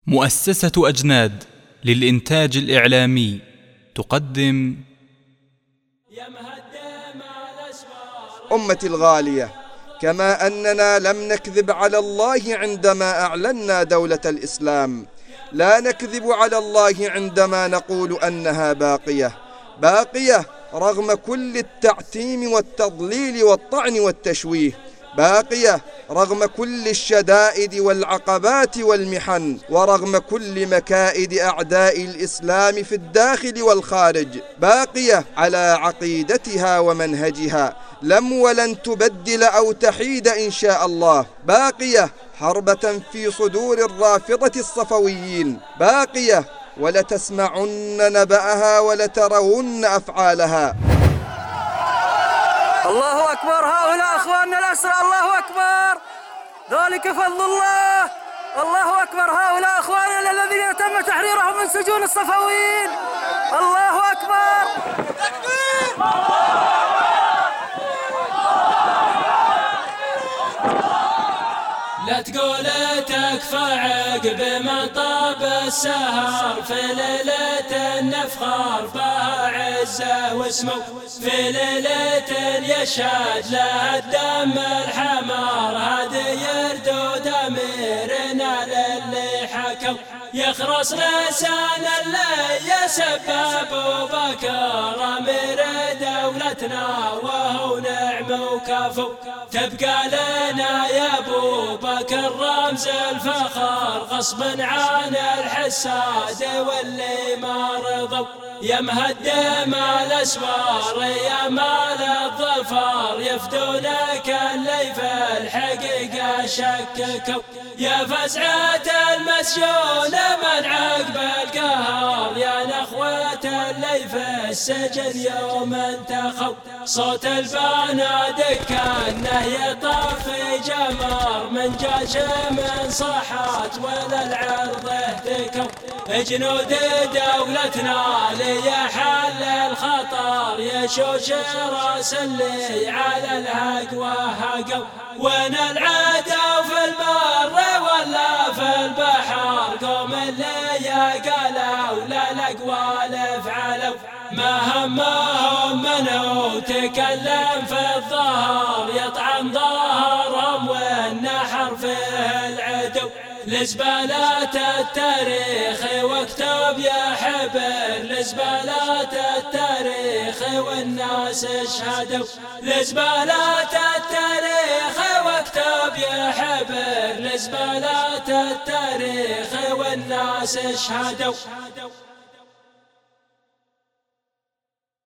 مؤسسة أجناد للإنتاج الإعلامي تقدم أمتي الغالية، كما أننا لم نكذب على الله عندما أعلنا دولة الإسلام، لا نكذب على الله عندما نقول أنها باقية رغم كل التعتيم والتضليل والطعن والتشويه، باقية رغم كل الشدائد والعقبات والمحن، ورغم كل مكائد أعداء الإسلام في الداخل والخارج، باقية على عقيدتها ومنهجها، لم ولن تبدل أو تحيد إن شاء الله، باقية حربة في صدور الرافضة الصفويين، باقية ولتسمعن نبأها ولترون أفعالها. الله أكبر، هؤلاء أخواننا الأسرى، الله أكبر، ذلك فضل الله. الله أكبر، هؤلاء أخواننا الذين تم تحريرهم من سجون الصفويين. الله أكبر، تكبير. لا تقول تكفى عقب ما طاب السهر، في ليلة نفخر بها عزة واسمه، في ليلة يشهد له الدم الحمار، هذه يردود أميرنا للي حكم، يخرس لسان اللي يسبب أبو بكر أمير دولتنا وهو نعم وكفو، تبقى لنا يا أبو بكر رمز الفخر، غصبا عن الحساد واللي ما رضوا، يا مهدم الأسوار يا مال الظفر، يفدونك اللي في الحقيقة شككوا، يا فزعة المسجون من عقب القهر، يا نخوة اللي في السجن يوم انتخوا، صوت البنادق كأنه يطاف في جمر، من جاش من صحات ولا العرض اهتكوا، جنود دولتنا ليحل الخطر، يشوش راس اللي على الحق وهقوا، وين العدو في البر ولا في البحر، قوم اللي قالوا لا الأقوال فعلوا، ما همهم منه تكلم في الظهر، يطعن ظهرهم والنحر فيه العدو، لزبالات التاريخ واكتب يا حبر، لزبالات التاريخ والناس اشهدوا، لزبالات التاريخ واكتب يا حبر، لزبالات التاريخ والناس اشهدوا.